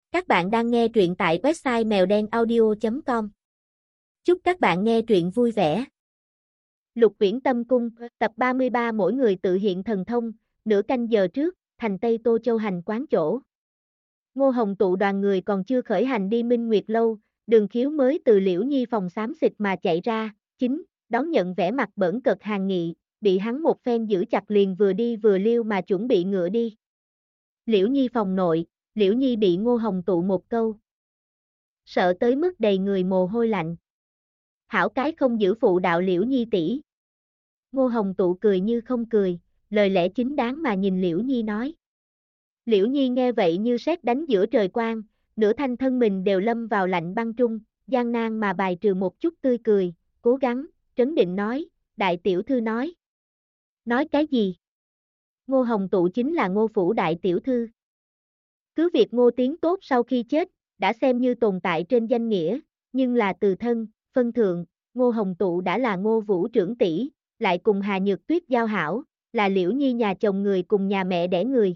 Các bạn đang nghe truyện tại website mèo đen audio.com. Chúc các bạn nghe truyện vui vẻ. Lục Uyển Tâm Cung, tập 33 mỗi người tự hiện thần thông, nửa canh giờ trước, thành Tây Tô Châu hành quán chỗ. Ngô Hồng tụ đoàn người còn chưa khởi hành đi Minh Nguyệt Lâu, Đường Khiếu mới từ Liễu Nhi phòng xám xịt mà chạy ra, đón nhận vẻ mặt bỡn cợt Hàn Nghị, bị hắn một phen giữ chặt liền vừa đi vừa liêu mà chuẩn bị ngựa đi. Liễu Nhi phòng nội, Liễu Nhi bị Ngô Hồng tụ một câu. Sợ tới mức đầy người mồ hôi lạnh. Hảo cái không giữ phụ đạo Liễu Nhi tỷ. Ngô Hồng tụ cười như không cười, lời lẽ chính đáng mà nhìn Liễu Nhi nói. Liễu Nhi nghe vậy như sét đánh giữa trời quang, nửa thanh thân mình đều lâm vào lạnh băng trung, gian nan mà bài trừ một chút tươi cười, cố gắng, trấn định nói, đại tiểu thư nói. Nói cái gì? Ngô Hồng tụ chính là Ngô phủ đại tiểu thư. Cứ việc Ngô Tiến Tốt sau khi chết, đã xem như tồn tại trên danh nghĩa, nhưng là từ thân, phân thượng, Ngô Hồng tụ đã là Ngô Vũ trưởng tỷ, lại cùng Hà Nhược Tuyết giao hảo, là Liễu Nhi nhà chồng người cùng nhà mẹ đẻ người.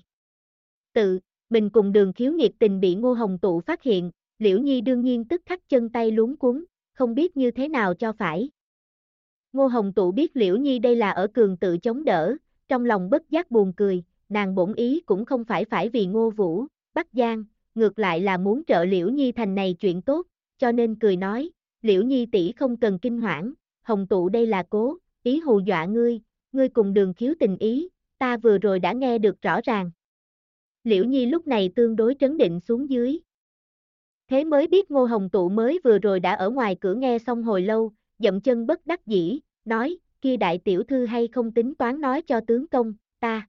Mình cùng Đường Khiếu nghiệt tình bị Ngô Hồng tụ phát hiện, Liễu Nhi đương nhiên tức khắc chân tay luống cuống, không biết như thế nào cho phải. Ngô Hồng tụ biết Liễu Nhi đây là ở cường tự chống đỡ, trong lòng bất giác buồn cười, nàng bổn ý cũng không phải vì Ngô Vũ, Bắc Giang, ngược lại là muốn trợ Liễu Nhi thành này chuyện tốt, cho nên cười nói, Liễu Nhi tỷ không cần kinh hoảng, Hồng tụ đây là cố, ý hù dọa ngươi cùng Đường Khiếu tình ý, ta vừa rồi đã nghe được rõ ràng. Liễu Nhi lúc này tương đối trấn định xuống dưới. Thế mới biết Ngô Hồng tụ mới vừa rồi đã ở ngoài cửa nghe xong hồi lâu, dậm chân bất đắc dĩ, nói, kia đại tiểu thư hay không tính toán nói cho tướng công, ta,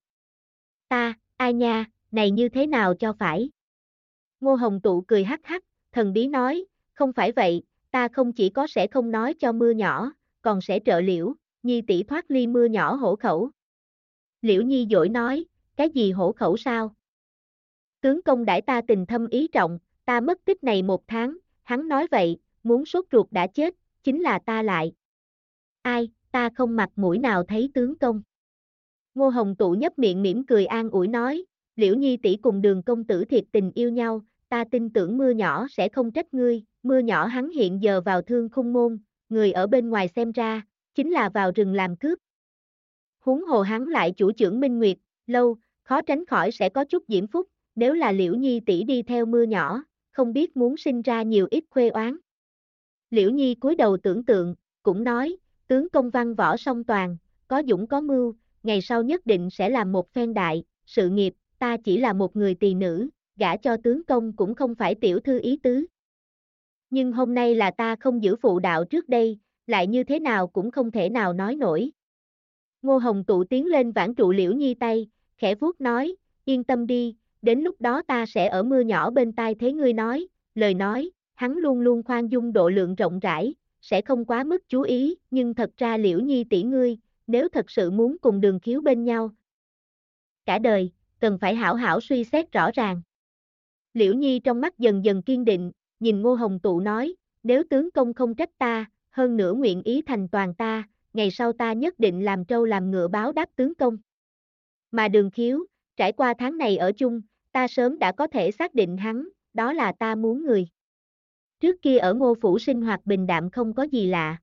ai nha, này như thế nào cho phải. Ngô Hồng tụ cười hắc hắc, thần bí nói, không phải vậy, ta không chỉ có sẽ không nói cho mưa nhỏ, còn sẽ trợ Liễu Nhi tỷ thoát ly mưa nhỏ hổ khẩu. Liễu Nhi dỗi nói, cái gì hổ khẩu sao? Tướng công đãi ta tình thâm ý trọng, ta mất tích này 1 tháng, hắn nói vậy, muốn sốt ruột đã chết, chính là ta lại. Ai, ta không mặt mũi nào thấy tướng công. Ngô Hồng tụ nhấp miệng mỉm cười an ủi nói, Liễu Nhi tỷ cùng Đường công tử thiệt tình yêu nhau, ta tin tưởng mưa nhỏ sẽ không trách ngươi, mưa nhỏ hắn hiện giờ vào Thương Khung môn, người ở bên ngoài xem ra, chính là vào rừng làm cướp. Huống hồ hắn lại chủ trưởng Minh Nguyệt Lâu, khó tránh khỏi sẽ có chút diễm phúc, nếu là Liễu Nhi tỷ đi theo mưa nhỏ, không biết muốn sinh ra nhiều ít khuê oán. Liễu Nhi cúi đầu tưởng tượng, cũng nói, tướng công văn võ song toàn, có dũng có mưu, ngày sau nhất định sẽ làm một phen đại sự nghiệp, ta chỉ là một người tỳ nữ, gả cho tướng công cũng không phải tiểu thư ý tứ. Nhưng hôm nay là ta không giữ phụ đạo trước đây, lại như thế nào cũng không thể nào nói nổi. Ngô Hồng tụ tiến lên vãn trụ Liễu Nhi tay, khẽ vuốt nói, yên tâm đi, đến lúc đó ta sẽ ở mưa nhỏ bên tai thế ngươi nói, lời nói, hắn luôn luôn khoan dung độ lượng rộng rãi, sẽ không quá mức chú ý, nhưng thật ra Liễu Nhi tỷ ngươi, nếu thật sự muốn cùng Đường Khiếu bên nhau, cả đời, cần phải hảo hảo suy xét rõ ràng. Liễu Nhi trong mắt dần dần kiên định, nhìn Ngô Hồng tụ nói, nếu tướng công không trách ta, hơn nữa nguyện ý thành toàn ta, ngày sau ta nhất định làm trâu làm ngựa báo đáp tướng công. Mà Đường Khiếu, trải qua tháng này ở chung, ta sớm đã có thể xác định hắn, đó là ta muốn người. Trước kia ở Ngô phủ sinh hoạt bình đạm không có gì lạ.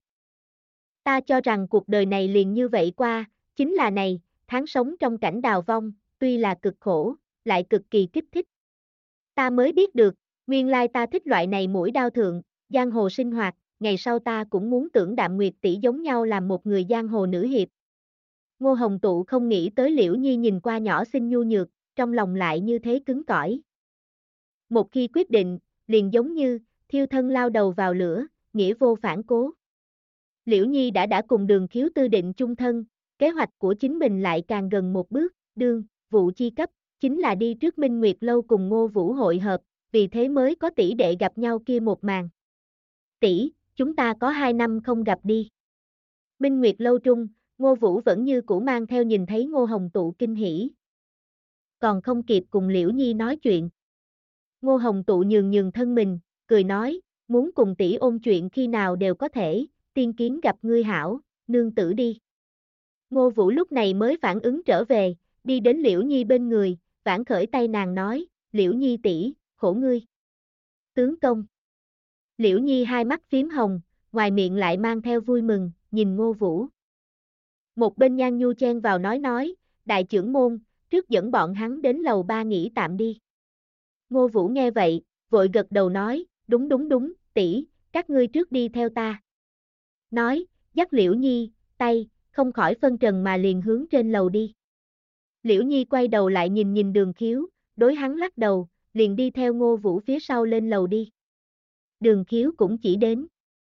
Ta cho rằng cuộc đời này liền như vậy qua, chính là này, tháng sống trong cảnh đào vong, tuy là cực khổ, lại cực kỳ kích thích. Ta mới biết được, nguyên lai ta thích loại này mũi đao thượng, giang hồ sinh hoạt, ngày sau ta cũng muốn tưởng Đạm Nguyệt tỷ giống nhau làm một người giang hồ nữ hiệp. Ngô Hồng tụ không nghĩ tới Liễu Nhi nhìn qua nhỏ xinh nhu nhược, trong lòng lại như thế cứng cỏi. Một khi quyết định, liền giống như, thiêu thân lao đầu vào lửa, nghĩa vô phản cố. Liễu Nhi đã cùng Đường Khiếu tư định chung thân, kế hoạch của chính mình lại càng gần một bước, vụ chi cấp, chính là đi trước Minh Nguyệt Lâu cùng Ngô Vũ hội hợp, vì thế mới có tỷ đệ gặp nhau kia một màn. Tỷ, chúng ta có 2 năm không gặp đi. Minh Nguyệt Lâu trung, Ngô Vũ vẫn như cũ mang theo nhìn thấy Ngô Hồng tụ kinh hỉ. Còn không kịp cùng Liễu Nhi nói chuyện. Ngô Hồng tụ nhường thân mình, cười nói, muốn cùng tỷ ôn chuyện khi nào đều có thể, tiên kiến gặp ngươi hảo, nương tử đi. Ngô Vũ lúc này mới phản ứng trở về, đi đến Liễu Nhi bên người, vãn khởi tay nàng nói, Liễu Nhi tỷ, khổ ngươi. Tướng công. Liễu Nhi hai mắt phím hồng, ngoài miệng lại mang theo vui mừng, nhìn Ngô Vũ. Một bên Nhan Nhu chen vào nói, đại trưởng môn, trước dẫn bọn hắn đến lầu 3 nghỉ tạm đi. Ngô Vũ nghe vậy, vội gật đầu nói, đúng, tỷ, các ngươi trước đi theo ta. Nói, dắt Liễu Nhi, tay, không khỏi phân trần mà liền hướng trên lầu đi. Liễu Nhi quay đầu lại nhìn Đường Khiếu, đối hắn lắc đầu, liền đi theo Ngô Vũ phía sau lên lầu đi. Đường Khiếu cũng chỉ đến.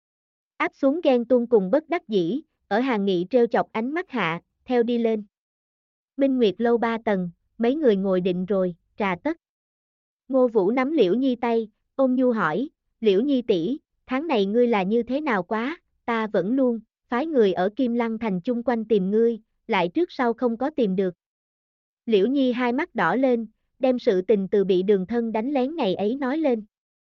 Áp xuống ghen tuông cùng bất đắc dĩ, ở hàng nghị treo chọc ánh mắt hạ, theo đi lên. Minh Nguyệt lâu 3 tầng, mấy người ngồi định rồi, trà tất. Ngô Vũ nắm Liễu Nhi tay, ôn nhu hỏi, Liễu Nhi tỷ, tháng này ngươi là như thế nào quá, ta vẫn luôn, phái người ở Kim Lăng Thành chung quanh tìm ngươi, lại trước sau không có tìm được. Liễu Nhi hai mắt đỏ lên, đem sự tình từ bị Đường Thân đánh lén ngày ấy nói lên.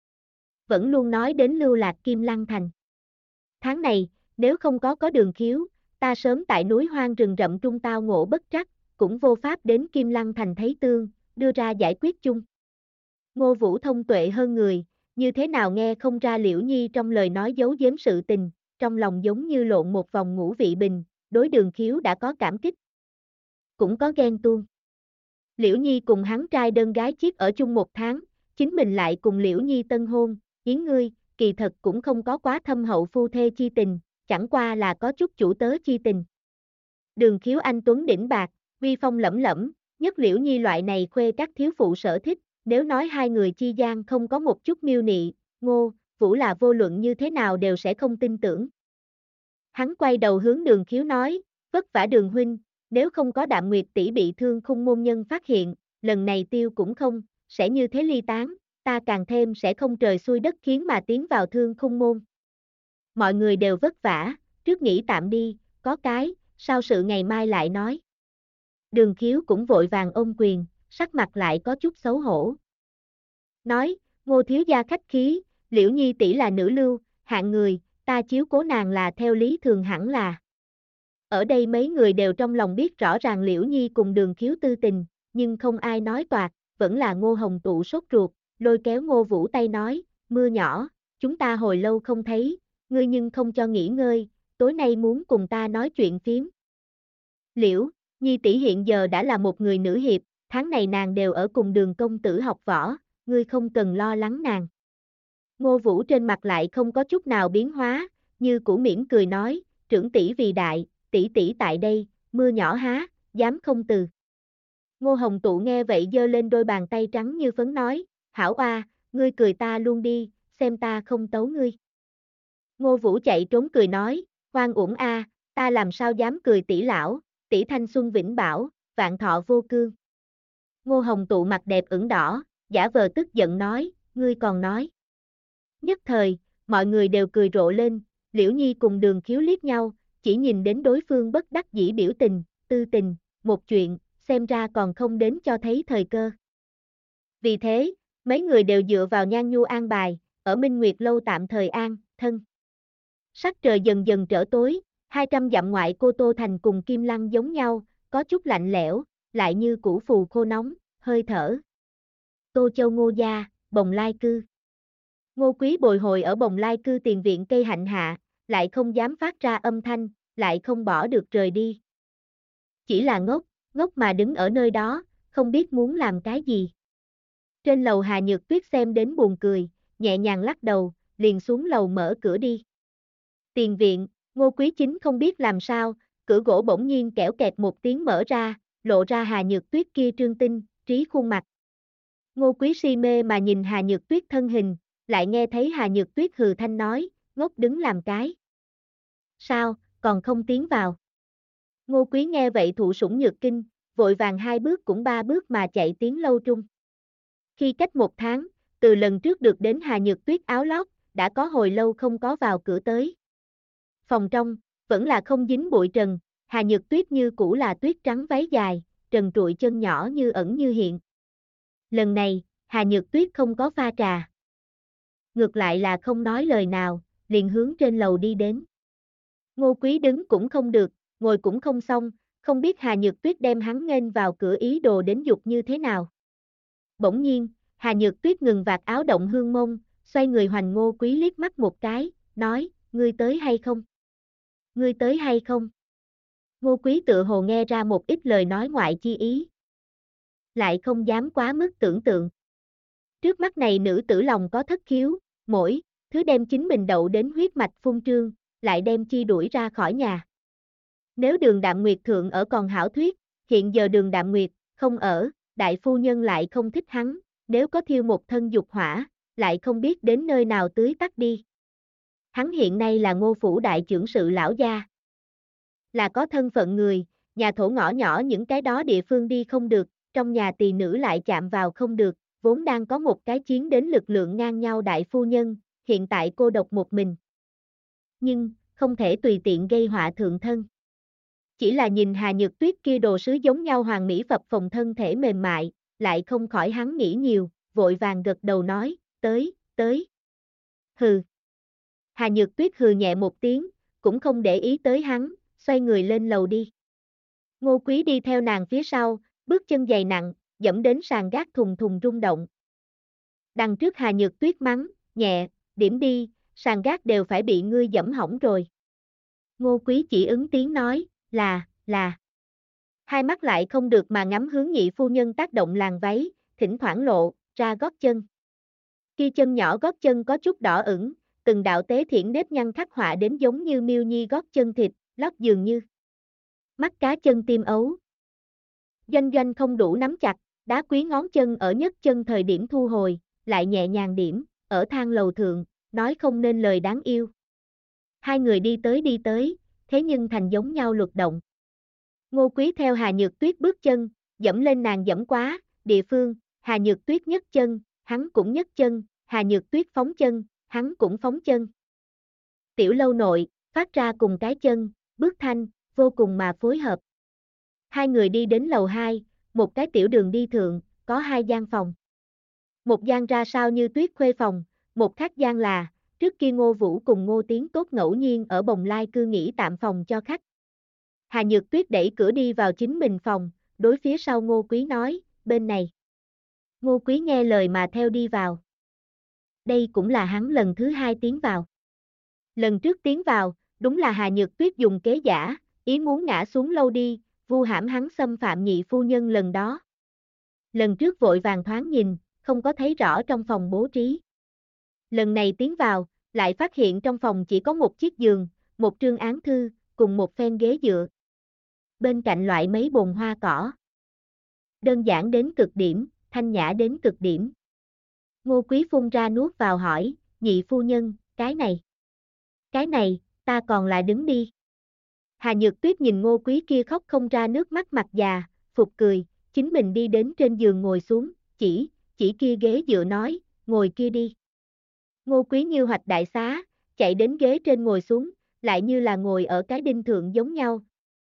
Vẫn luôn nói đến lưu lạc Kim Lăng Thành. Tháng này, nếu không có Đường Khiếu, ta sớm tại núi hoang rừng rậm trung tao ngộ bất trắc, cũng vô pháp đến Kim Lăng Thành thấy tương, đưa ra giải quyết chung. Ngô Vũ thông tuệ hơn người, như thế nào nghe không ra Liễu Nhi trong lời nói giấu giếm sự tình, trong lòng giống như lộn một vòng ngũ vị bình, đối Đường Khiếu đã có cảm kích. Cũng có ghen tuông. Liễu Nhi cùng hắn trai đơn gái chiết ở chung 1 tháng, chính mình lại cùng Liễu Nhi tân hôn, Yến ngươi, kỳ thật cũng không có quá thâm hậu phu thê chi tình, chẳng qua là có chút chủ tớ chi tình. Đường Khiếu anh tuấn đỉnh bạc, uy phong lẫm lẫm, nhất Liễu Nhi loại này khuê các thiếu phụ sở thích, nếu nói hai người chi gian không có một chút miêu nị, Ngô Vũ là vô luận như thế nào đều sẽ không tin tưởng. Hắn quay đầu hướng Đường Khiếu nói, vất vả Đường huynh, nếu không có Đạm Nguyệt tỷ bị thương khung môn nhân phát hiện, lần này tiêu cũng không, sẽ như thế ly tán, ta càng thêm sẽ không trời xuôi đất khiến mà tiến vào thương khung môn. Mọi người đều vất vả, trước nghỉ tạm đi, có cái, sao sự ngày mai lại nói. Đường Khiếu cũng vội vàng ôm quyền, sắc mặt lại có chút xấu hổ. Nói, Ngô thiếu gia khách khí, Liễu Nhi tỷ là nữ lưu, hạng người, ta chiếu cố nàng là theo lý thường hẳn là. Ở đây mấy người đều trong lòng biết rõ ràng Liễu Nhi cùng Đường Khiếu tư tình, nhưng không ai nói toạc, vẫn là Ngô Hồng Tụ sốt ruột, lôi kéo Ngô Vũ tay nói, mưa nhỏ, chúng ta hồi lâu không thấy, ngươi nhưng không cho nghỉ ngơi, tối nay muốn cùng ta nói chuyện phiếm. Liễu Nhi tỷ hiện giờ đã là một người nữ hiệp, tháng này nàng đều ở cùng Đường công tử học võ, ngươi không cần lo lắng nàng. Ngô Vũ trên mặt lại không có chút nào biến hóa, như cũ mỉm cười nói, trưởng tỷ vì đại, tỷ tỷ tại đây, mưa nhỏ há, dám không từ. Ngô Hồng Tụ nghe vậy giơ lên đôi bàn tay trắng như phấn nói, hảo oa, ngươi cười ta luôn đi, xem ta không tấu ngươi. Ngô Vũ chạy trốn cười nói, hoan uổng a, ta làm sao dám cười tỷ lão, tỷ thanh xuân vĩnh bảo, vạn thọ vô cương. Ngô Hồng Tụ mặt đẹp ửng đỏ, giả vờ tức giận nói, ngươi còn nói. Nhất thời, mọi người đều cười rộ lên, Liễu Nhi cùng Đường Khiếu liếc nhau, chỉ nhìn đến đối phương bất đắc dĩ biểu tình, tư tình, một chuyện, xem ra còn không đến cho thấy thời cơ. Vì thế, mấy người đều dựa vào Nhan Nhu an bài, ở Minh Nguyệt lâu tạm thời an, thân. Sắc trời dần dần trở tối, 200 dặm ngoại Cô Tô Thành cùng Kim Lăng giống nhau, có chút lạnh lẽo, lại như củ phù khô nóng, hơi thở. Tô Châu Ngô gia, Bồng Lai cư. Ngô Quý bồi hồi ở Bồng Lai cư tiền viện cây hạnh hạ, lại không dám phát ra âm thanh, lại không bỏ được rời đi. Chỉ là ngốc mà đứng ở nơi đó, không biết muốn làm cái gì. Trên lầu Hà Nhược Tuyết xem đến buồn cười, nhẹ nhàng lắc đầu, liền xuống lầu mở cửa đi. Tiền viện, Ngô Quý Chính không biết làm sao, cửa gỗ bỗng nhiên kẽo kẹt một tiếng mở ra, lộ ra Hà Nhược Tuyết kia trương tinh, trí khuôn mặt. Ngô Quý si mê mà nhìn Hà Nhược Tuyết thân hình, lại nghe thấy Hà Nhược Tuyết hừ thanh nói, ngốc đứng làm cái. Sao, còn không tiến vào? Ngô Quý nghe vậy thụ sủng nhược kinh, vội vàng 2 bước cũng 3 bước mà chạy tiến lâu trung. Khi cách 1 tháng, từ lần trước được đến Hà Nhược Tuyết áo lót, đã có hồi lâu không có vào cửa tới. Phòng trong, vẫn là không dính bụi trần, Hà Nhược Tuyết như cũ là tuyết trắng váy dài, trần trụi chân nhỏ như ẩn như hiện. Lần này, Hà Nhược Tuyết không có pha trà. Ngược lại là không nói lời nào, liền hướng trên lầu đi đến. Ngô Quý đứng cũng không được, ngồi cũng không xong, không biết Hà Nhược Tuyết đem hắn nghênh vào cửa ý đồ đến dục như thế nào. Bỗng nhiên, Hà Nhược Tuyết ngừng vạt áo động hương mông, xoay người hoành Ngô Quý liếc mắt một cái, nói, ngươi tới hay không? Ngươi tới hay không? Ngô Quý tựa hồ nghe ra một ít lời nói ngoại chi ý. Lại không dám quá mức tưởng tượng. Trước mắt này nữ tử lòng có thất khiếu, mỗi thứ đem chính mình đậu đến huyết mạch phun trương, lại đem chi đuổi ra khỏi nhà. Nếu Đường Đạm Nguyệt thượng ở còn hảo thuyết, hiện giờ Đường Đạm Nguyệt không ở, đại phu nhân lại không thích hắn, nếu có thiêu một thân dục hỏa, lại không biết đến nơi nào tưới tắt đi. Hắn hiện nay là Ngô phủ đại trưởng sự lão gia. Là có thân phận người, nhà thổ ngõ nhỏ những cái đó địa phương đi không được, trong nhà tỳ nữ lại chạm vào không được, vốn đang có một cái chiến đến lực lượng ngang nhau đại phu nhân, hiện tại cô độc một mình. Nhưng, không thể tùy tiện gây họa thượng thân. Chỉ là nhìn Hà Nhược Tuyết kia đồ sứ giống nhau hoàng mỹ phập phồng thân thể mềm mại, lại không khỏi hắn nghĩ nhiều, vội vàng gật đầu nói, tới. Hừ. Hà Nhược Tuyết hừ nhẹ một tiếng, cũng không để ý tới hắn, xoay người lên lầu đi. Ngô Quý đi theo nàng phía sau, bước chân dày nặng, dẫm đến sàn gác thùng thùng rung động. Đằng trước Hà Nhược Tuyết mắng, nhẹ, điểm đi, sàn gác đều phải bị ngươi dẫm hỏng rồi. Ngô Quý chỉ ứng tiếng nói, là. Hai mắt lại không được mà ngắm hướng nhị phu nhân tác động làn váy, thỉnh thoảng lộ ra gót chân. Kia chân nhỏ gót chân có chút đỏ ửng, từng đạo tế thiển nếp nhăn khắc họa đến giống như miêu nhi gót chân thịt, lót dường như mắt cá chân tim ấu. Doanh Doanh không đủ nắm chặt, đá quý ngón chân ở nhất chân thời điểm thu hồi, lại nhẹ nhàng điểm, ở thang lầu thượng, nói không nên lời đáng yêu. Hai người đi tới, thế nhưng thành giống nhau luật động. Ngô Quý theo Hà Nhược Tuyết bước chân, dẫm lên nàng dẫm quá, địa phương, Hà Nhược Tuyết nhấc chân, hắn cũng nhấc chân, Hà Nhược Tuyết phóng chân, hắn cũng phóng chân. Tiểu lâu nội, phát ra cùng cái chân, bước thanh, vô cùng mà phối hợp. Hai người đi đến lầu 2, một cái tiểu đường đi thượng, có hai gian phòng. Một gian ra sao như tuyết khuê phòng, một khác gian là, trước kia Ngô Vũ cùng Ngô Tiến Tốt ngẫu nhiên ở Bồng Lai cư nghỉ tạm phòng cho khách. Hà Nhược Tuyết đẩy cửa đi vào chính mình phòng, đối phía sau Ngô Quý nói, bên này. Ngô Quý nghe lời mà theo đi vào. Đây cũng là hắn lần thứ hai tiến vào. Lần trước tiến vào, đúng là Hà Nhược Tuyết dùng kế giả, ý muốn ngã xuống lâu đi, vu hãm hắn xâm phạm nhị phu nhân lần đó. Lần trước vội vàng thoáng nhìn, không có thấy rõ trong phòng bố trí. Lần này tiến vào, lại phát hiện trong phòng chỉ có một chiếc giường, một trương án thư, cùng một phen ghế dựa. Bên cạnh loại mấy bồn hoa cỏ. Đơn giản đến cực điểm, thanh nhã đến cực điểm. Ngô Quý phun ra nuốt vào hỏi, nhị phu nhân, cái này, ta còn là đứng đi. Hà Nhược Tuyết nhìn Ngô Quý kia khóc không ra nước mắt mặt già, phục cười, chính mình đi đến trên giường ngồi xuống, chỉ kia ghế dựa nói, ngồi kia đi. Ngô Quý như hoạch đại xá, chạy đến ghế trên ngồi xuống, lại như là ngồi ở cái đinh thượng giống nhau.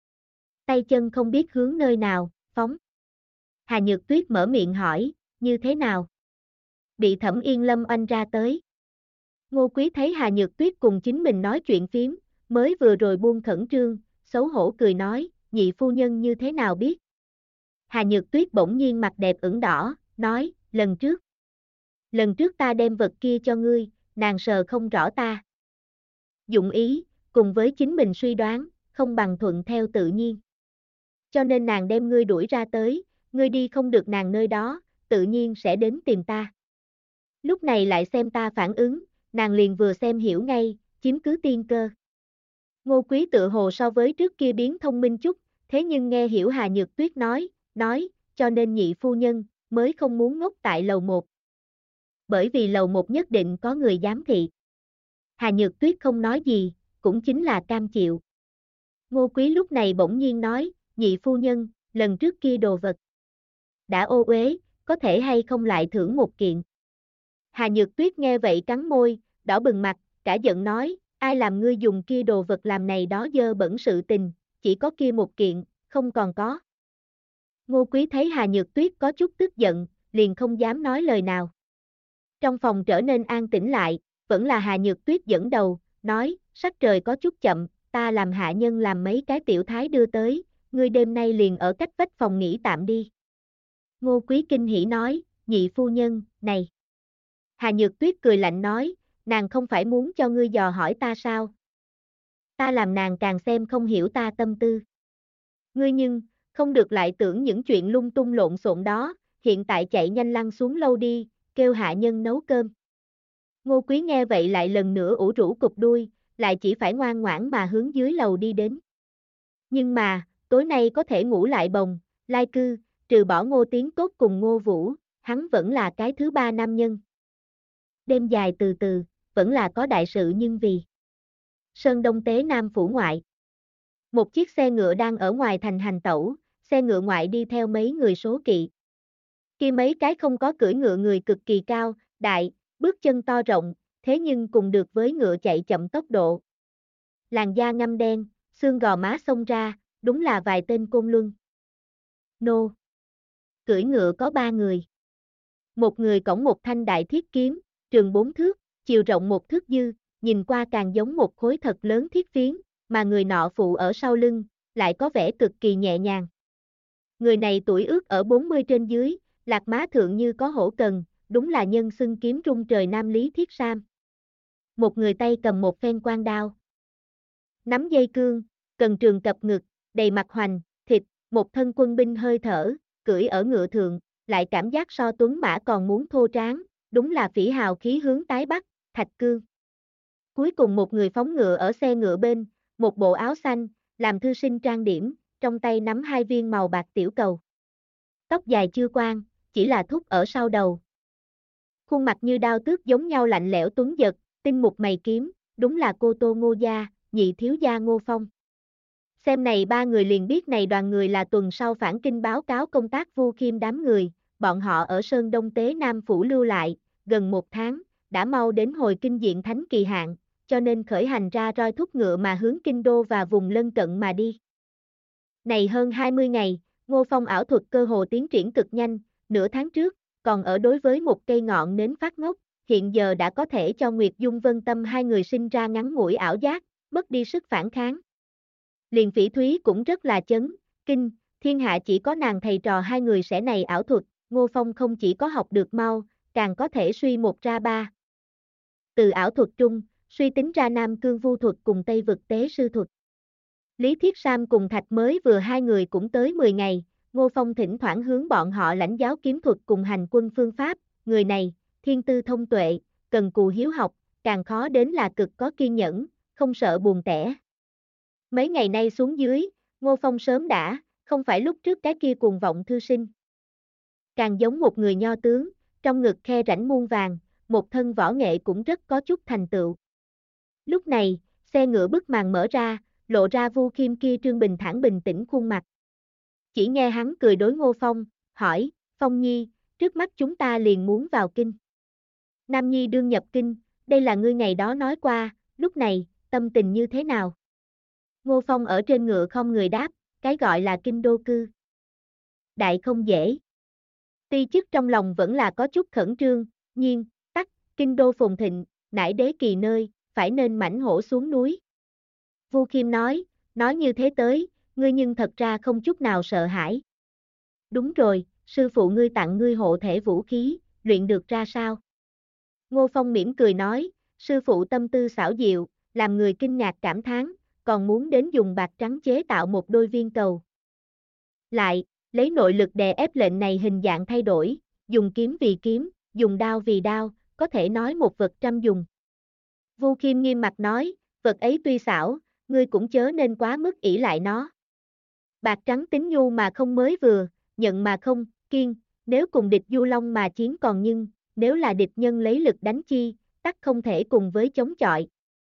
Tay chân không biết hướng nơi nào, phóng. Hà Nhược Tuyết mở miệng hỏi, như thế nào? Bị Thẩm Yên Lâm oanh ra tới. Ngô Quý thấy Hà Nhược Tuyết cùng chính mình nói chuyện phiếm, mới vừa rồi buông khẩn trương, xấu hổ cười nói, nhị phu nhân như thế nào biết? Hà Nhược Tuyết bỗng nhiên mặt đẹp ửng đỏ, nói, lần trước ta đem vật kia cho ngươi, nàng sờ không rõ ta. Dụng ý, cùng với chính mình suy đoán, không bằng thuận theo tự nhiên. Cho nên nàng đem ngươi đuổi ra tới, ngươi đi không được nàng nơi đó, tự nhiên sẽ đến tìm ta. Lúc này lại xem ta phản ứng, nàng liền vừa xem hiểu ngay, chiếm cứ tiên cơ. Ngô Quý tự hồ so với trước kia biến thông minh chút, thế nhưng nghe hiểu Hà Nhược Tuyết nói, cho nên nhị phu nhân, mới không muốn ngốc tại lầu 1. Bởi vì lầu 1 nhất định có người giám thị. Hà Nhược Tuyết không nói gì, cũng chính là cam chịu. Ngô Quý lúc này bỗng nhiên nói, nhị phu nhân, lần trước kia đồ vật. Đã ô uế, có thể hay không lại thưởng một kiện. Hà Nhược Tuyết nghe vậy cắn môi, đỏ bừng mặt, cả giận nói, ai làm ngươi dùng kia đồ vật làm này đó dơ bẩn sự tình, chỉ có kia một kiện, không còn có. Ngô Quý thấy Hà Nhược Tuyết có chút tức giận, liền không dám nói lời nào. Trong phòng trở nên an tĩnh lại, vẫn là Hà Nhược Tuyết dẫn đầu, nói, sắc trời có chút chậm, ta làm hạ nhân làm mấy cái tiểu thái đưa tới, ngươi đêm nay liền ở cách vách phòng nghỉ tạm đi. Ngô Quý kinh hỉ nói, nhị phu nhân, này. Hà Nhược Tuyết cười lạnh nói, nàng không phải muốn cho ngươi dò hỏi ta sao? Ta làm nàng càng xem không hiểu ta tâm tư. Ngươi nhưng, không được lại tưởng những chuyện lung tung lộn xộn đó, hiện tại chạy nhanh lăn xuống lâu đi, kêu hạ nhân nấu cơm. Ngô Quý nghe vậy lại lần nữa ủ rũ cụp đuôi, lại chỉ phải ngoan ngoãn mà hướng dưới lầu đi đến. Nhưng mà, tối nay có thể ngủ lại bồng, lai cư, trừ bỏ Ngô Tiến Cốt cùng Ngô Vũ, hắn vẫn là cái thứ ba nam nhân. Đêm dài từ từ, vẫn là có đại sự nhưng vì Sơn Đông Tế Nam phủ ngoại. Một chiếc xe ngựa đang ở ngoài thành hành tẩu, xe ngựa ngoại đi theo mấy người số kỵ. Khi mấy cái không có cưỡi ngựa người cực kỳ cao, đại, bước chân to rộng, thế nhưng cùng được với ngựa chạy chậm tốc độ. Làn da ngăm đen, xương gò má xông ra, đúng là vài tên côn luân. Nô. Cưỡi ngựa có 3 người. Một người cõng một thanh đại thiết kiếm, trường 4 thước, chiều rộng 1 thước dư, nhìn qua càng giống một khối thật lớn thiết phiến, mà người nọ phụ ở sau lưng, lại có vẻ cực kỳ nhẹ nhàng. Người này tuổi ước ở 40 trên dưới, lạc má thượng như có hổ cần, đúng là nhân xưng kiếm rung trời Nam Lý Thiết Sam. Một người tay cầm một phen quan đao. Nắm dây cương, cần trường cập ngực, đầy mặt hoành, thịt, một thân quân binh hơi thở, cưỡi ở ngựa thượng, lại cảm giác so tuấn mã còn muốn thô tráng, đúng là phỉ hào khí hướng tái bắc, Thạch Cương. Cuối cùng một người phóng ngựa ở xe ngựa bên, một bộ áo xanh, làm thư sinh trang điểm, trong tay nắm 2 viên màu bạc tiểu cầu. Tóc dài chưa quang, chỉ là thúc ở sau đầu. Khuôn mặt như đao tước giống nhau lạnh lẽo tuấn giật, tinh mục mày kiếm, đúng là cô Tô Ngô gia, nhị thiếu gia Ngô Phong. Xem này 3 người liền biết này đoàn người là tuần sau phản kinh báo cáo công tác Vu Khiêm đám người, bọn họ ở Sơn Đông Tế Nam phủ lưu lại, gần 1 tháng, đã mau đến hồi kinh diện thánh kỳ hạn, cho nên khởi hành ra roi thúc ngựa mà hướng kinh đô và vùng lân cận mà đi. Này hơn 20 ngày, Ngô Phong ảo thuật cơ hồ tiến triển cực nhanh, nửa tháng trước, còn ở đối với một cây ngọn nến phát ngốc, hiện giờ đã có thể cho Nguyệt Dung Vân Tâm hai người sinh ra ngắn ngủi ảo giác, mất đi sức phản kháng. Liền Phỉ Thúy cũng rất là chấn, kinh, thiên hạ chỉ có nàng thầy trò hai người sẽ này ảo thuật, Ngô Phong không chỉ có học được mau, càng có thể suy một ra ba. Từ ảo thuật trung, suy tính ra Nam Cương Vu thuật cùng Tây vực tế sư thuật. Lý Thiết Sam cùng Thạch mới vừa hai người cũng tới 10 ngày, Ngô Phong thỉnh thoảng hướng bọn họ lãnh giáo kiếm thuật cùng hành quân phương pháp, người này, thiên tư thông tuệ, cần cù hiếu học, càng khó đến là cực có kiên nhẫn, không sợ buồn tẻ. Mấy ngày nay xuống dưới, Ngô Phong sớm đã, không phải lúc trước cái kia cuồng vọng thư sinh. Càng giống một người nho tướng, trong ngực khe rãnh muôn vàng, một thân võ nghệ cũng rất có chút thành tựu. Lúc này, xe ngựa bức màn mở ra, lộ ra Vu Khiêm kia trương bình thản bình tĩnh khuôn mặt. Chỉ nghe hắn cười đối Ngô Phong, hỏi, Phong Nhi, trước mắt chúng ta liền muốn vào kinh. Nam Nhi đương nhập kinh, đây là ngươi ngày đó nói qua, lúc này, tâm tình như thế nào? Ngô Phong ở trên ngựa không người đáp, cái gọi là kinh đô cư. Đại không dễ. Ti chức trong lòng vẫn là có chút khẩn trương, nhiên, tắc, kinh đô phồn thịnh, nải đế kỳ nơi, phải nên mãnh hổ xuống núi. Vu Khiêm nói như thế tới, ngươi nhưng thật ra không chút nào sợ hãi. Đúng rồi, sư phụ ngươi tặng ngươi hộ thể vũ khí, luyện được ra sao? Ngô Phong mỉm cười nói, sư phụ tâm tư xảo diệu, làm người kinh ngạc cảm thán, còn muốn đến dùng bạc trắng chế tạo một đôi viên cầu. Lại, lấy nội lực đè ép lệnh này hình dạng thay đổi, dùng kiếm vì kiếm, dùng đao vì đao, có thể nói một vật trăm dùng. Vu Khiêm nghiêm mặt nói, vật ấy tuy xảo, ngươi cũng chớ nên quá mức ỷ lại nó. Bạc trắng tính nhu mà không mới vừa, nhận mà không, kiên, nếu cùng địch du long mà chiến còn nhưng, nếu là địch nhân lấy lực đánh chi, tắc không thể cùng với chống chọi.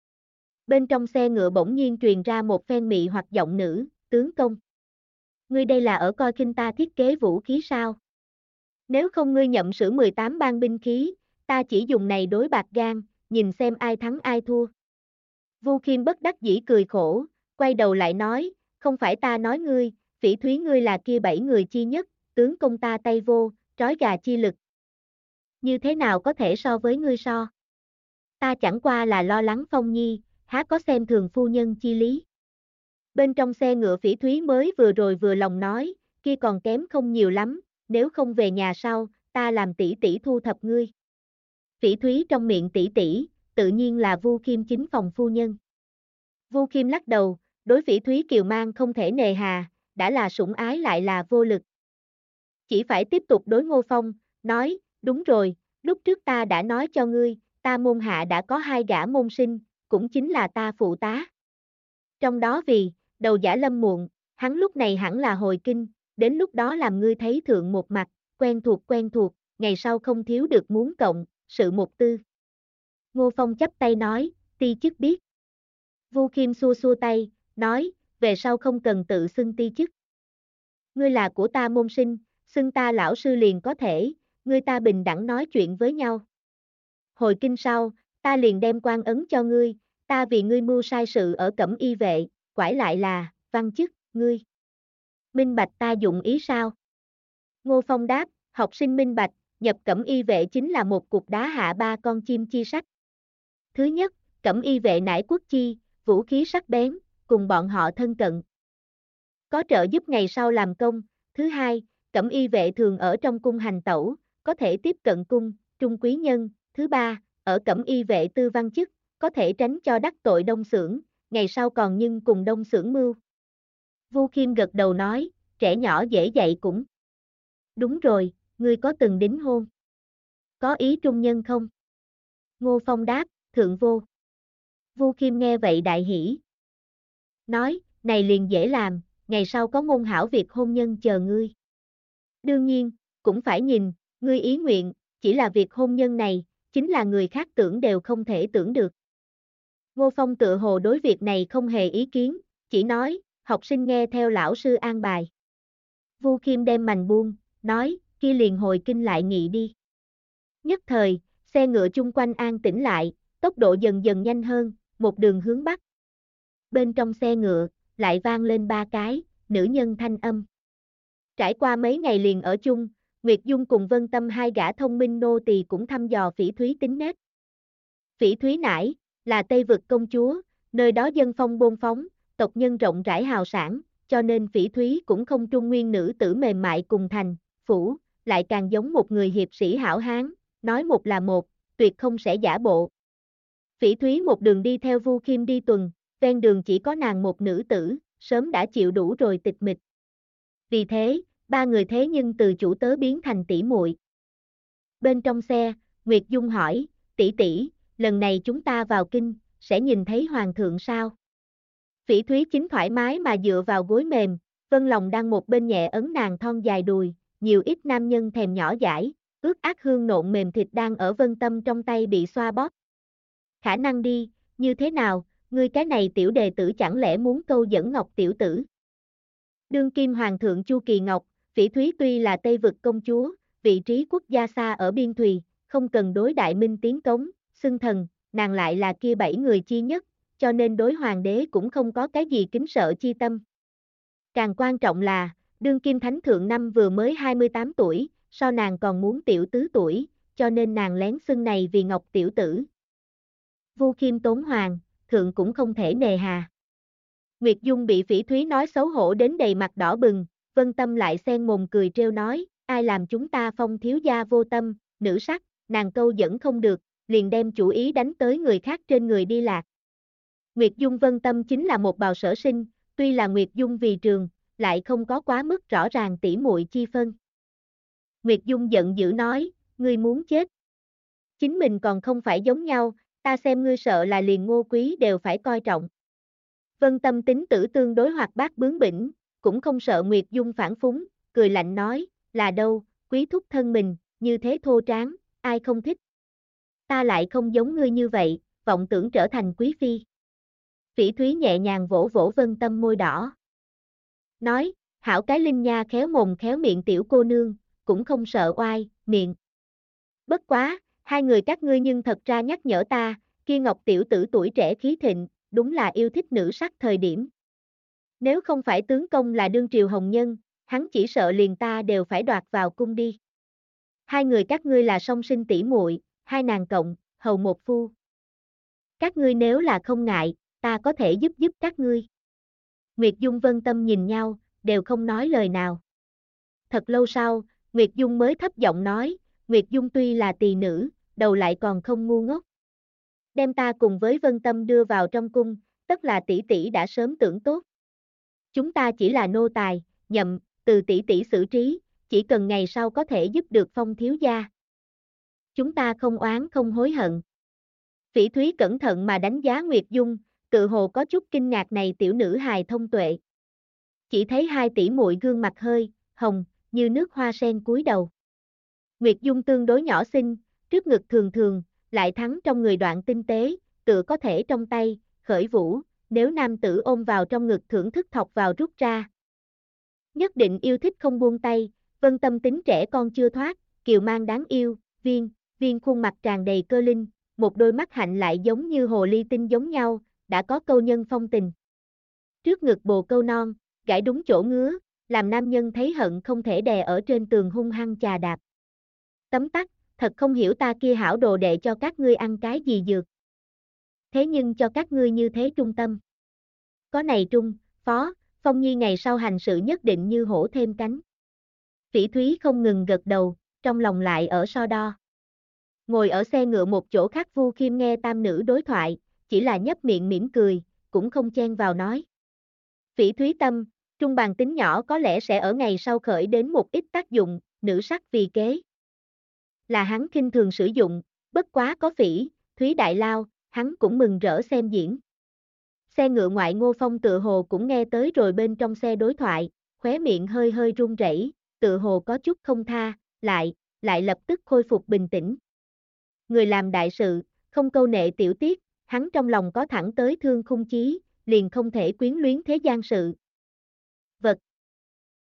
Bên trong xe ngựa bỗng nhiên truyền ra một phen mị hoặc giọng nữ, tướng công. Ngươi đây là ở coi khinh ta thiết kế vũ khí sao? Nếu không ngươi nhậm sử 18 bang binh khí, ta chỉ dùng này đối bạc gan, nhìn xem ai thắng ai thua. Vu Khiêm bất đắc dĩ cười khổ, quay đầu lại nói, không phải ta nói ngươi, Phỉ Thúy ngươi là kia 7 người chi nhất, tướng công ta tay vô, trói gà chi lực. Như thế nào có thể so với ngươi so? Ta chẳng qua là lo lắng Phong Nhi, há có xem thường phu nhân chi lý. Bên trong xe ngựa Phỉ Thúy mới vừa rồi vừa lòng nói, kia còn kém không nhiều lắm, nếu không về nhà sau, ta làm tỷ tỷ thu thập ngươi. Phỉ Thúy trong miệng tỷ tỷ, tự nhiên là Vu Khiêm chính phòng phu nhân. Vu Khiêm lắc đầu, đối Phỉ Thúy kiều mang không thể nề hà, đã là sủng ái lại là vô lực. Chỉ phải tiếp tục đối Ngô Phong, nói, đúng rồi, lúc trước ta đã nói cho ngươi, ta môn hạ đã có 2 gã môn sinh, cũng chính là ta phụ tá. Trong đó vì, đầu giả Lâm muộn, hắn lúc này hẳn là hồi kinh, đến lúc đó làm ngươi thấy thượng một mặt, quen thuộc, ngày sau không thiếu được muốn cộng, sự một tư. Ngô Phong chắp tay nói, ti chức biết. Vu Khiêm xua xua tay, nói, về sau không cần tự xưng ti chức. Ngươi là của ta môn sinh, xưng ta lão sư liền có thể, ngươi ta bình đẳng nói chuyện với nhau. Hồi kinh sau, ta liền đem quan ấn cho ngươi, ta vì ngươi mưu sai sự ở Cẩm Y vệ, quải lại là, văn chức, ngươi. Minh bạch ta dụng ý sao? Ngô Phong đáp, học sinh minh bạch, nhập Cẩm Y vệ chính là một cục đá hạ 3 con chim chi sách. Thứ nhất, Cẩm Y vệ nải quốc chi, vũ khí sắc bén, cùng bọn họ thân cận. Có trợ giúp ngày sau làm công. Thứ hai, Cẩm Y vệ thường ở trong cung hành tẩu, có thể tiếp cận cung, trung quý nhân. Thứ ba, ở Cẩm Y vệ tư văn chức, có thể tránh cho đắc tội Đông Xưởng, ngày sau còn nhưng cùng Đông Xưởng mưu. Vu Khiêm gật đầu nói, trẻ nhỏ dễ dạy cũng. Đúng rồi, ngươi có từng đính hôn? Có ý trung nhân không? Ngô Phong đáp, thượng vô. Vu Khiêm nghe vậy đại hỉ. Nói, này liền dễ làm, ngày sau có môn hảo việc hôn nhân chờ ngươi. Đương nhiên, cũng phải nhìn, ngươi ý nguyện, chỉ là việc hôn nhân này, chính là người khác tưởng đều không thể tưởng được. Ngô Phong tự hồ đối việc này không hề ý kiến, chỉ nói, học sinh nghe theo lão sư an bài. Vu Khiêm đem mành buông, nói, kia liền hồi kinh lại nghị đi. Nhất thời, xe ngựa chung quanh an tĩnh lại, tốc độ dần dần nhanh hơn, một đường hướng bắc. Bên trong xe ngựa, lại vang lên 3 cái, nữ nhân thanh âm. Trải qua mấy ngày liền ở chung, Nguyệt Dung cùng Vân Tâm 2 gã thông minh nô tỳ cũng thăm dò Phỉ Thúy tính nết. Phỉ Thúy nải, là Tây vực công chúa, nơi đó dân phong bôn phóng, tộc nhân rộng rãi hào sản, cho nên Phỉ Thúy cũng không trung nguyên nữ tử mềm mại cùng thành, phủ, lại càng giống một người hiệp sĩ hảo hán, nói một là một, tuyệt không sẽ giả bộ. Phỉ Thúy một đường đi theo Vu Khiêm đi tuần, ven đường chỉ có nàng một nữ tử, sớm đã chịu đủ rồi tịch mịch. Vì thế, 3 người thế nhưng từ chủ tớ biến thành tỷ muội. Bên trong xe, Nguyệt Dung hỏi, tỷ tỷ, lần này chúng ta vào kinh, sẽ nhìn thấy hoàng thượng sao? Phỉ Thúy chính thoải mái mà dựa vào gối mềm, Vân Lòng đang một bên nhẹ ấn nàng thon dài đùi, nhiều ít nam nhân thèm nhỏ dãi, ướt át hương nộn mềm thịt đang ở Vân Tâm trong tay bị xoa bóp. Khả năng đi, như thế nào, ngươi cái này tiểu đề tử chẳng lẽ muốn câu dẫn Ngọc tiểu tử? Đương kim hoàng thượng Chu Kỳ Ngọc, Phỉ Thúy tuy là Tây vực công chúa, vị trí quốc gia xa ở biên thùy, không cần đối đại minh tiến cống, xưng thần, nàng lại là kia 7 người chi nhất, cho nên đối hoàng đế cũng không có cái gì kính sợ chi tâm. Càng quan trọng là, đương kim thánh thượng năm vừa mới 28 tuổi, so nàng còn muốn tiểu tứ tuổi, cho nên nàng lén xưng này vì Ngọc tiểu tử. Vu Khiêm tốn hoàng, thượng cũng không thể nề hà. Nguyệt Dung bị Phỉ Thúy nói xấu hổ đến đầy mặt đỏ bừng, Vân Tâm lại xen mồm cười trêu nói, ai làm chúng ta Phong thiếu gia vô tâm, nữ sắc, nàng câu dẫn không được, liền đem chủ ý đánh tới người khác trên người đi lạc. Nguyệt Dung Vân Tâm chính là một bào sở sinh, tuy là Nguyệt Dung vì trường, lại không có quá mức rõ ràng tỉ muội chi phân. Nguyệt Dung giận dữ nói, ngươi muốn chết. Chính mình còn không phải giống nhau, ta xem ngươi sợ là liền Ngô Quý đều phải coi trọng. Vân Tâm tính tử tương đối hoạt bát bướng bỉnh, cũng không sợ Nguyệt Dung phản phúng, cười lạnh nói, là đâu, Quý thúc thân mình, như thế thô tráng, ai không thích. Ta lại không giống ngươi như vậy, vọng tưởng trở thành quý phi. Phỉ Thúy nhẹ nhàng vỗ vỗ Vân Tâm môi đỏ. Nói, hảo cái linh nha khéo mồm khéo miệng tiểu cô nương, cũng không sợ oai, miệng. Bất quá, 2 người các ngươi nhưng thật ra nhắc nhở ta, kia Ngọc tiểu tử tuổi trẻ khí thịnh, đúng là yêu thích nữ sắc thời điểm. Nếu không phải tướng công là đương triều hồng nhân, hắn chỉ sợ liền ta đều phải đoạt vào cung đi. 2 người các ngươi là song sinh tỷ muội, 2 nàng cộng, hầu một phu. Các ngươi nếu là không ngại, ta có thể giúp các ngươi. Nguyệt Dung Vân Tâm nhìn nhau, đều không nói lời nào. Thật lâu sau, Nguyệt Dung mới thấp giọng nói, Nguyệt Dung tuy là tỳ nữ, đầu lại còn không ngu ngốc. Đem ta cùng với Vân Tâm đưa vào trong cung, tất là tỷ tỷ đã sớm tưởng tốt. Chúng ta chỉ là nô tài, nhậm, từ tỷ tỷ xử trí, chỉ cần ngày sau có thể giúp được Phong thiếu gia. Chúng ta không oán không hối hận. Phỉ Thúy cẩn thận mà đánh giá Nguyệt Dung, tự hồ có chút kinh ngạc này tiểu nữ hài thông tuệ. Chỉ thấy hai tỷ muội gương mặt hơi hồng, như nước hoa sen cúi đầu. Nguyệt Dung tương đối nhỏ xinh, trước ngực thường thường, lại thắng trong người đoạn tinh tế, tựa có thể trong tay, khởi vũ, nếu nam tử ôm vào trong ngực thưởng thức thọc vào rút ra. Nhất định yêu thích không buông tay, Vân Tâm tính trẻ con chưa thoát, kiều mang đáng yêu, viên khuôn mặt tràn đầy cơ linh, một đôi mắt hạnh lại giống như hồ ly tinh giống nhau, đã có câu nhân phong tình. Trước ngực bồ câu non, gãi đúng chỗ ngứa, làm nam nhân thấy hận không thể đè ở trên tường hung hăng chà đạp. Tấm tắc, thật không hiểu ta kia hảo đồ đệ cho các ngươi ăn cái gì dược. Thế nhưng cho các ngươi như thế trung tâm. Có này trung, phó, Phong Nhi ngày sau hành sự nhất định như hổ thêm cánh. Phỉ Thúy không ngừng gật đầu, trong lòng lại ở so đo. Ngồi ở xe ngựa một chỗ khác Vu Khiêm nghe tam nữ đối thoại, chỉ là nhấp miệng mỉm cười, cũng không chen vào nói. Phỉ Thúy tâm, trung bàn tính nhỏ có lẽ sẽ ở ngày sau khởi đến một ít tác dụng, nữ sắc vì kế. Là hắn khinh thường sử dụng, bất quá có Phỉ Thúy đại lao, hắn cũng mừng rỡ xem diễn. Xe ngựa ngoại Ngô Phong tự hồ cũng nghe tới rồi bên trong xe đối thoại, khóe miệng hơi hơi run rẩy, tự hồ có chút không tha, lại lập tức khôi phục bình tĩnh. Người làm đại sự, không câu nệ tiểu tiết, hắn trong lòng có thẳng tới thương khung chí, liền không thể quyến luyến thế gian sự. Vật,